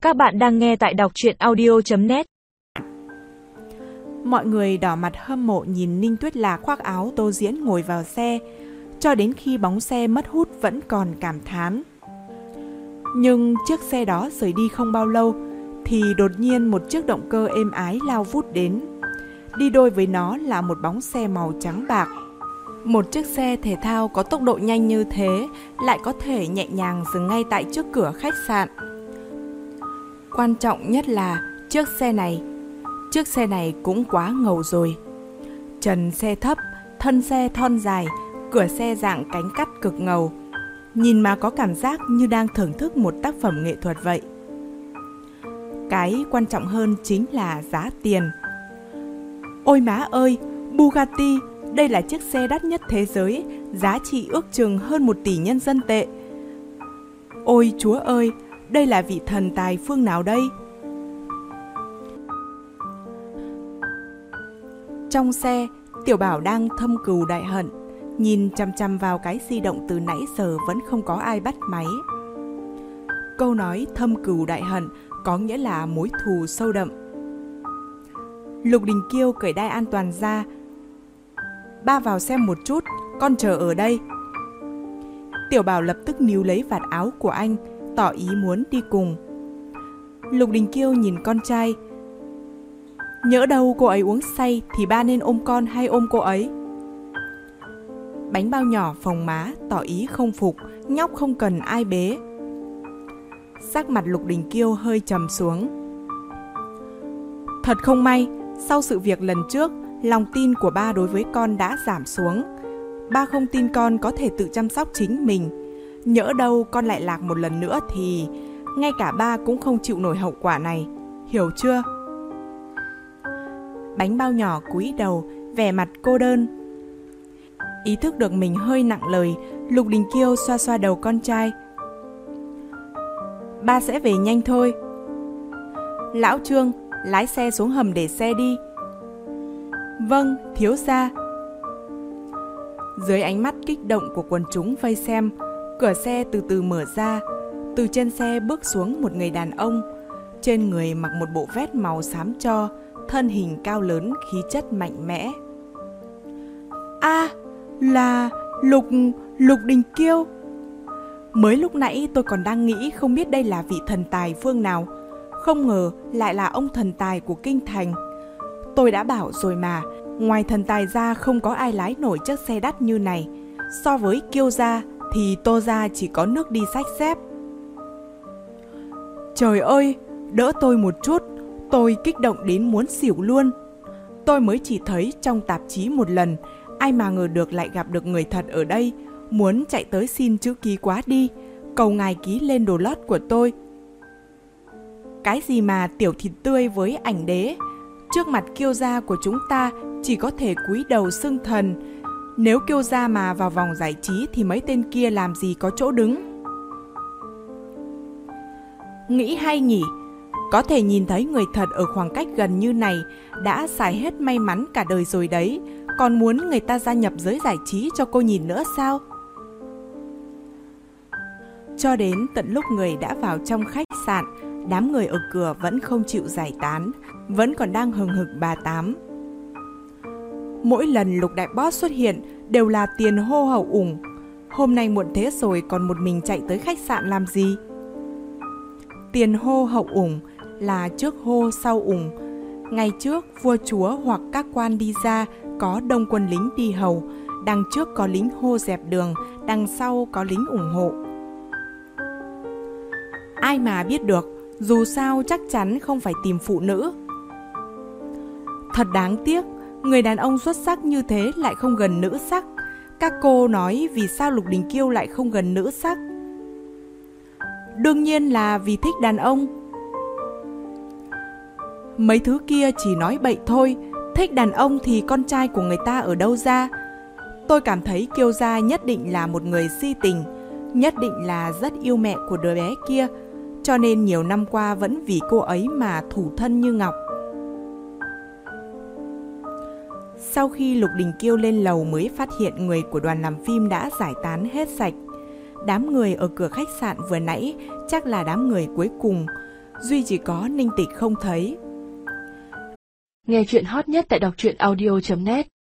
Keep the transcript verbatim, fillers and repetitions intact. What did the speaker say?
Các bạn đang nghe tại đọc truyện audio chấm net. Mọi người đỏ mặt hâm mộ nhìn Ninh Tuyết Lạc khoác áo tô diễn ngồi vào xe, cho đến khi bóng xe mất hút vẫn còn cảm thán. Nhưng chiếc xe đó rời đi không bao lâu, thì đột nhiên một chiếc động cơ êm ái lao vút đến. Đi đôi với nó là một bóng xe màu trắng bạc. Một chiếc xe thể thao có tốc độ nhanh như thế lại có thể nhẹ nhàng dừng ngay tại trước cửa khách sạn. Quan trọng nhất là chiếc xe này, chiếc xe này cũng quá ngầu rồi. Trần xe thấp, thân xe thon dài, cửa xe dạng cánh cắt cực ngầu. Nhìn mà có cảm giác như đang thưởng thức một tác phẩm nghệ thuật vậy. Cái quan trọng hơn chính là giá tiền. Ôi má ơi, Bugatti, đây là chiếc xe đắt nhất thế giới, giá trị ước chừng hơn một tỷ nhân dân tệ. Ôi Chúa ơi, đây là vị thần tài phương nào đây? Trong xe, Tiểu Bảo đang thâm cừu đại hận, nhìn chằm chằm vào cái di động từ nãy giờ vẫn không có ai bắt máy. Câu nói thâm cừu đại hận có nghĩa là mối thù sâu đậm. Lục Đình Kiêu cởi đai an toàn ra. Ba vào xem một chút, con chờ ở đây. Tiểu Bảo lập tức níu lấy vạt áo của anh, tỏ ý muốn đi cùng. Lục Đình Kiêu nhìn con trai. Nhỡ đâu cô ấy uống say thì ba nên ôm con hay ôm cô ấy? Bánh bao nhỏ phồng má, tỏ ý không phục, nhóc không cần ai bế. Sắc mặt Lục Đình Kiêu hơi trầm xuống. Thật không may, sau sự việc lần trước, lòng tin của ba đối với con đã giảm xuống. Ba không tin con có thể tự chăm sóc chính mình. Nhỡ đâu con lại lạc một lần nữa thì ngay cả ba cũng không chịu nổi hậu quả này. Hiểu chưa? Bánh bao nhỏ cúi đầu, vẻ mặt cô đơn. Ý thức được mình hơi nặng lời, Lục Đình Kiêu xoa xoa đầu con trai. Ba sẽ về nhanh thôi. Lão Trương, lái xe xuống hầm để xe đi. Vâng, thiếu gia. Dưới ánh mắt kích động của quần chúng vây xem, cửa xe từ từ mở ra. Từ trên xe bước xuống một người đàn ông. Trên người mặc một bộ vest màu xám tro, thân hình cao lớn, khí chất mạnh mẽ. À, là Lục, Lục Đình Kiêu. Mới lúc nãy tôi còn đang nghĩ không biết đây là vị thần tài phương nào. Không ngờ lại là ông thần tài của kinh thành. Tôi đã bảo rồi mà, ngoài thần tài ra không có ai lái nổi chiếc xe đắt như này. So với Kiêu gia thì Tô gia chỉ có nước đi xách xếp. Trời ơi, đỡ tôi một chút, tôi kích động đến muốn xỉu luôn. Tôi mới chỉ thấy trong tạp chí một lần, ai mà ngờ được lại gặp được người thật ở đây. Muốn chạy tới xin chữ ký quá đi, cầu ngài ký lên đồ lót của tôi. Cái gì mà tiểu thịt tươi với ảnh đế, trước mặt Kiêu gia của chúng ta chỉ có thể cúi đầu xưng thần. Nếu Kiêu gia mà vào vòng giải trí thì mấy tên kia làm gì có chỗ đứng. Nghĩ hay nhỉ, có thể nhìn thấy người thật ở khoảng cách gần như này đã xài hết may mắn cả đời rồi đấy. Còn muốn người ta gia nhập giới giải trí cho cô nhìn nữa sao? Cho đến tận lúc người đã vào trong khách sạn, đám người ở cửa vẫn không chịu giải tán, vẫn còn đang hừng hực bà tám. Mỗi lần Lục Đại Boss xuất hiện đều là tiền hô hậu ủng. Hôm nay muộn thế rồi còn một mình chạy tới khách sạn làm gì? Tiền hô hậu ủng là trước hô sau ủng. Ngày trước vua chúa hoặc các quan đi ra có đông quân lính đi hầu, đằng trước có lính hô dẹp đường, đằng sau có lính ủng hộ. Ai mà biết được, dù sao chắc chắn không phải tìm phụ nữ. Thật đáng tiếc, người đàn ông xuất sắc như thế lại không gần nữ sắc. Các cô nói vì sao Lục Đình Kiêu lại không gần nữ sắc? Đương nhiên là vì thích đàn ông. Mấy thứ kia chỉ nói bậy thôi, thích đàn ông thì con trai của người ta ở đâu ra? Tôi cảm thấy Kiêu gia nhất định là một người si tình, nhất định là rất yêu mẹ của đứa bé kia, cho nên nhiều năm qua vẫn vì cô ấy mà thủ thân như ngọc. Sau khi Lục Đình Kiêu lên lầu mới phát hiện người của đoàn làm phim đã giải tán hết sạch. Đám người ở cửa khách sạn vừa nãy chắc là đám người cuối cùng. duy chỉ có Ninh Tịch không thấy. Nghe chuyện hot nhất tại đọc truyện audio chấm net.